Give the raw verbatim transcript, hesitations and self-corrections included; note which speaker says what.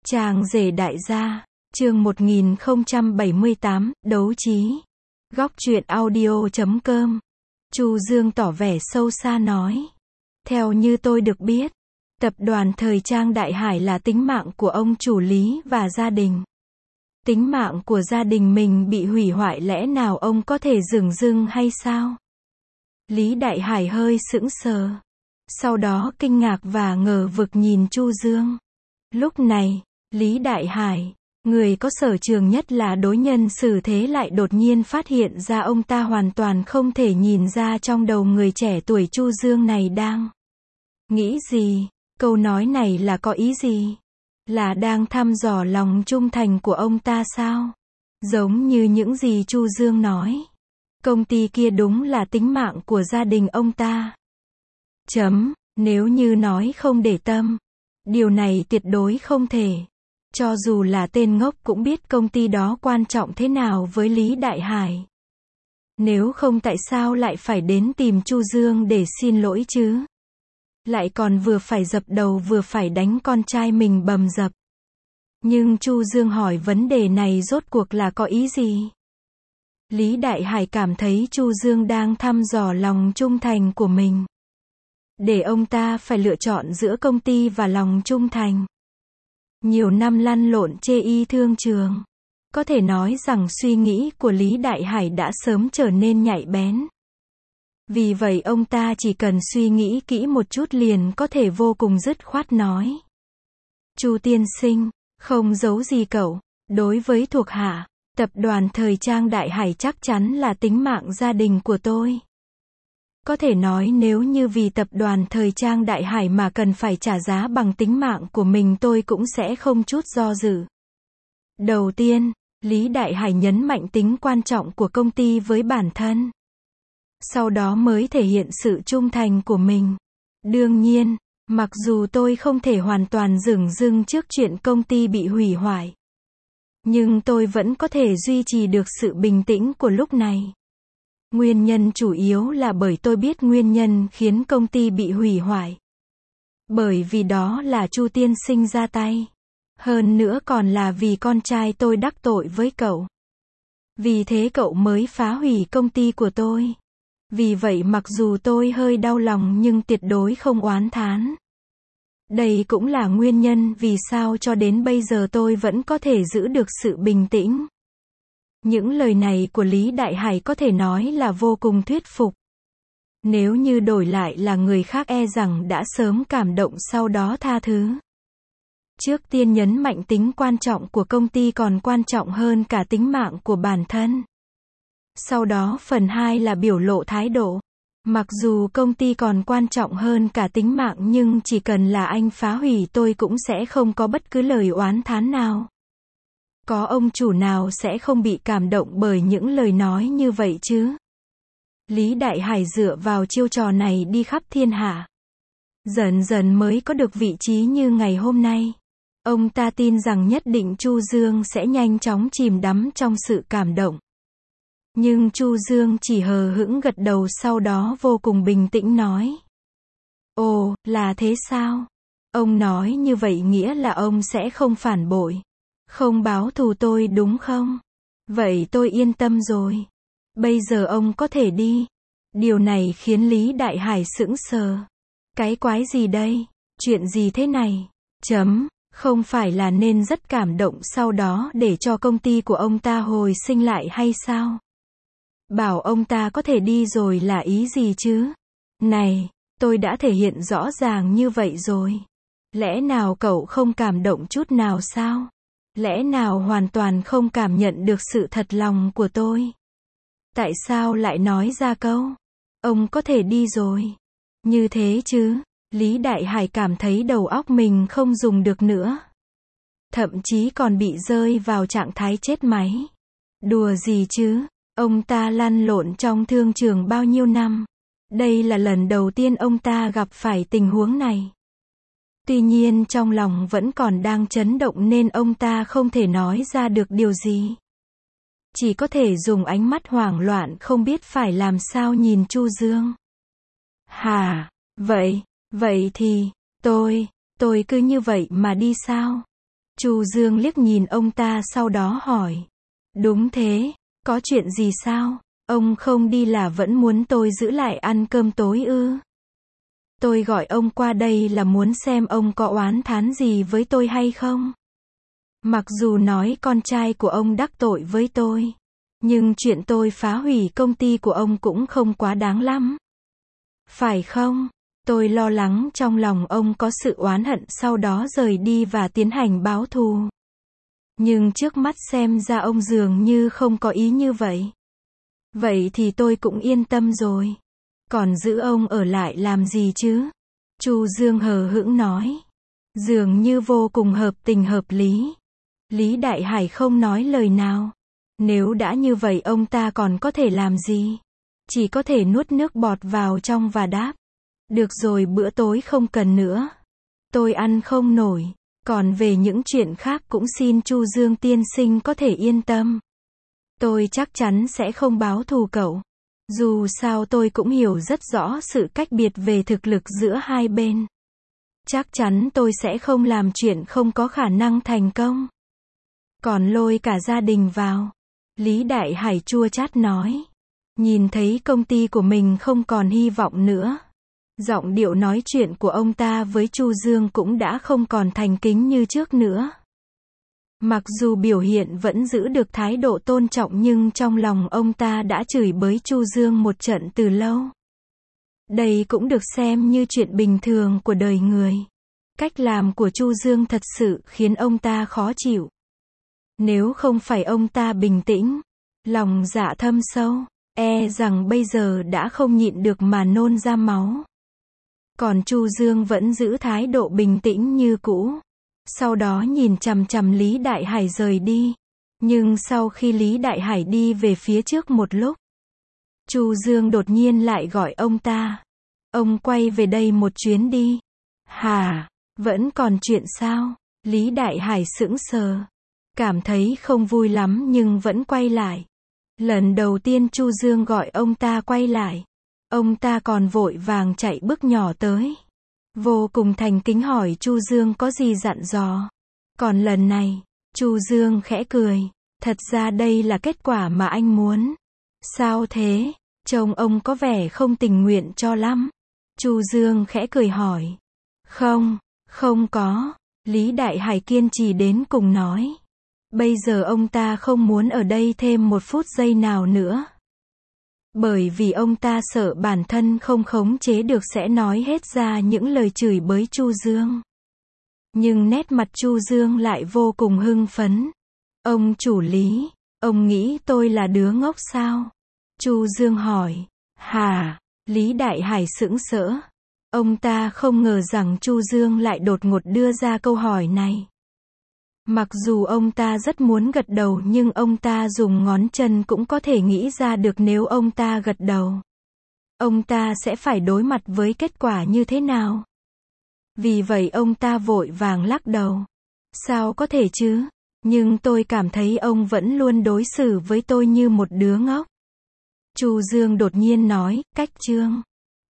Speaker 1: Chàng rể đại gia, chương một nghìn không trăm bảy mươi tám, đấu trí. Góc truyện audio chấm com. Chu Dương tỏ vẻ sâu xa nói. Theo như tôi được biết, tập đoàn thời trang Đại Hải là tính mạng của ông chủ Lý và gia đình. Tính mạng của gia đình mình bị hủy hoại, lẽ nào ông có thể dửng dưng hay sao? Lý Đại Hải hơi sững sờ. Sau đó kinh ngạc và ngờ vực nhìn Chu Dương. Lúc này, Lý Đại Hải, người có sở trường nhất là đối nhân xử thế, lại đột nhiên phát hiện ra ông ta hoàn toàn không thể nhìn ra trong đầu người trẻ tuổi Chu Dương này đang nghĩ gì. Câu nói này là có ý gì? Là đang thăm dò lòng trung thành của ông ta sao? Giống như những gì Chu Dương nói, công ty kia đúng là tính mạng của gia đình ông ta. Chấm, nếu như nói không để tâm, điều này tuyệt đối không thể. Cho dù là tên ngốc cũng biết công ty đó quan trọng thế nào với Lý Đại Hải. Nếu không tại sao lại phải đến tìm Chu Dương để xin lỗi chứ? Lại còn vừa phải dập đầu vừa phải đánh con trai mình bầm dập. Nhưng Chu Dương hỏi vấn đề này rốt cuộc là có ý gì? Lý Đại Hải cảm thấy Chu Dương đang thăm dò lòng trung thành của mình. Để ông ta phải lựa chọn giữa công ty và lòng trung thành. Nhiều năm lăn lộn chê y thương trường, có thể nói rằng suy nghĩ của Lý Đại Hải đã sớm trở nên nhạy bén. Vì vậy ông ta chỉ cần suy nghĩ kỹ một chút liền có thể vô cùng dứt khoát nói. Chu tiên sinh, không giấu gì cậu, đối với thuộc hạ, tập đoàn thời trang Đại Hải chắc chắn là tính mạng gia đình của tôi. Có thể nói nếu như vì tập đoàn thời trang Đại Hải mà cần phải trả giá bằng tính mạng của mình, tôi cũng sẽ không chút do dự. Đầu tiên, Lý Đại Hải nhấn mạnh tính quan trọng của công ty với bản thân. Sau đó mới thể hiện sự trung thành của mình. Đương nhiên, mặc dù tôi không thể hoàn toàn dửng dưng trước chuyện công ty bị hủy hoại, nhưng tôi vẫn có thể duy trì được sự bình tĩnh của lúc này. Nguyên nhân chủ yếu là bởi tôi biết nguyên nhân khiến công ty bị hủy hoại. Bởi vì đó là Chu tiên sinh ra tay. Hơn nữa còn là vì con trai tôi đắc tội với cậu. Vì thế cậu mới phá hủy công ty của tôi. Vì vậy mặc dù tôi hơi đau lòng nhưng tuyệt đối không oán thán. Đây cũng là nguyên nhân vì sao cho đến bây giờ tôi vẫn có thể giữ được sự bình tĩnh. Những lời này của Lý Đại Hải có thể nói là vô cùng thuyết phục. Nếu như đổi lại là người khác e rằng đã sớm cảm động sau đó tha thứ. Trước tiên nhấn mạnh tính quan trọng của công ty còn quan trọng hơn cả tính mạng của bản thân. Sau đó phần hai là biểu lộ thái độ. Mặc dù công ty còn quan trọng hơn cả tính mạng nhưng chỉ cần là anh phá hủy tôi cũng sẽ không có bất cứ lời oán thán nào. Có ông chủ nào sẽ không bị cảm động bởi những lời nói như vậy chứ? Lý Đại Hải dựa vào chiêu trò này đi khắp thiên hạ. Dần dần mới có được vị trí như ngày hôm nay. Ông ta tin rằng nhất định Chu Dương sẽ nhanh chóng chìm đắm trong sự cảm động. Nhưng Chu Dương chỉ hờ hững gật đầu, sau đó vô cùng bình tĩnh nói. Ồ, là thế sao? Ông nói như vậy nghĩa là ông sẽ không phản bội, không báo thù tôi đúng không? Vậy tôi yên tâm rồi. Bây giờ ông có thể đi. Điều này khiến Lý Đại Hải sững sờ. Cái quái gì đây? Chuyện gì thế này? Chấm, không phải là nên rất cảm động sau đó để cho công ty của ông ta hồi sinh lại hay sao? Bảo ông ta có thể đi rồi là ý gì chứ? Này, tôi đã thể hiện rõ ràng như vậy rồi. Lẽ nào cậu không cảm động chút nào sao? Lẽ nào hoàn toàn không cảm nhận được sự thật lòng của tôi? Tại sao lại nói ra câu, ông có thể đi rồi? Như thế chứ? Lý Đại Hải cảm thấy đầu óc mình không dùng được nữa. Thậm chí còn bị rơi vào trạng thái chết máy. Đùa gì chứ? Ông ta lăn lộn trong thương trường bao nhiêu năm. Đây là lần đầu tiên ông ta gặp phải tình huống này. Tuy nhiên trong lòng vẫn còn đang chấn động nên ông ta không thể nói ra được điều gì. Chỉ có thể dùng ánh mắt hoảng loạn không biết phải làm sao nhìn Chu Dương. Hả? Vậy, vậy thì, tôi, tôi cứ như vậy mà đi sao? Chu Dương liếc nhìn ông ta sau đó hỏi. Đúng thế, có chuyện gì sao? Ông không đi là vẫn muốn tôi giữ lại ăn cơm tối ư? Tôi gọi ông qua đây là muốn xem ông có oán thán gì với tôi hay không? Mặc dù nói con trai của ông đắc tội với tôi, nhưng chuyện tôi phá hủy công ty của ông cũng không quá đáng lắm. Phải không? Tôi lo lắng trong lòng ông có sự oán hận sau đó rời đi và tiến hành báo thù. Nhưng trước mắt xem ra ông dường như không có ý như vậy. Vậy thì tôi cũng yên tâm rồi. Còn giữ ông ở lại làm gì chứ? Chu Dương hờ hững nói. Dường như vô cùng hợp tình hợp lý. Lý Đại Hải không nói lời nào. Nếu đã như vậy ông ta còn có thể làm gì? Chỉ có thể nuốt nước bọt vào trong và đáp. Được rồi, bữa tối không cần nữa. Tôi ăn không nổi. Còn về những chuyện khác cũng xin Chu Dương tiên sinh có thể yên tâm. Tôi chắc chắn sẽ không báo thù cậu. Dù sao tôi cũng hiểu rất rõ sự cách biệt về thực lực giữa hai bên. Chắc chắn tôi sẽ không làm chuyện không có khả năng thành công. Còn lôi cả gia đình vào. Lý Đại Hải chua chát nói. Nhìn thấy công ty của mình không còn hy vọng nữa. Giọng điệu nói chuyện của ông ta với Chu Dương cũng đã không còn thành kính như trước nữa. Mặc dù biểu hiện vẫn giữ được thái độ tôn trọng nhưng trong lòng ông ta đã chửi bới Chu Dương một trận từ lâu. Đây cũng được xem như chuyện bình thường của đời người. Cách làm của Chu Dương thật sự khiến ông ta khó chịu. Nếu không phải ông ta bình tĩnh, lòng dạ thâm sâu, e rằng bây giờ đã không nhịn được mà nôn ra máu. Còn Chu Dương vẫn giữ thái độ bình tĩnh như cũ. Sau đó nhìn chằm chằm Lý Đại Hải rời đi. Nhưng sau khi Lý Đại Hải đi về phía trước một lúc, Chu Dương đột nhiên lại gọi ông ta. Ông quay về đây một chuyến đi. Hả? Vẫn còn chuyện sao? Lý Đại Hải sững sờ. Cảm thấy không vui lắm nhưng vẫn quay lại. Lần đầu tiên Chu Dương gọi ông ta quay lại. Ông ta còn vội vàng chạy bước nhỏ tới. Vô cùng thành kính hỏi Chu Dương có gì dặn dò. Còn lần này, Chu Dương khẽ cười. Thật ra đây là kết quả mà anh muốn. Sao thế? Trông ông có vẻ không tình nguyện cho lắm. Chu Dương khẽ cười hỏi. Không, không có. Lý Đại Hải kiên trì đến cùng nói. Bây giờ ông ta không muốn ở đây thêm một phút giây nào nữa. Bởi vì ông ta sợ bản thân không khống chế được sẽ nói hết ra những lời chửi bới Chu Dương. Nhưng nét mặt Chu Dương lại vô cùng hưng phấn. Ông chủ Lý, ông nghĩ tôi là đứa ngốc sao? Chu Dương hỏi. Hả? Lý Đại Hải sững sỡ. Ông ta không ngờ rằng Chu Dương lại đột ngột đưa ra câu hỏi này. Mặc dù ông ta rất muốn gật đầu nhưng ông ta dùng ngón chân cũng có thể nghĩ ra được nếu ông ta gật đầu, ông ta sẽ phải đối mặt với kết quả như thế nào. Vì vậy ông ta vội vàng lắc đầu. Sao có thể chứ? Nhưng tôi cảm thấy ông vẫn luôn đối xử với tôi như một đứa ngốc. Chu Dương đột nhiên nói, cách chương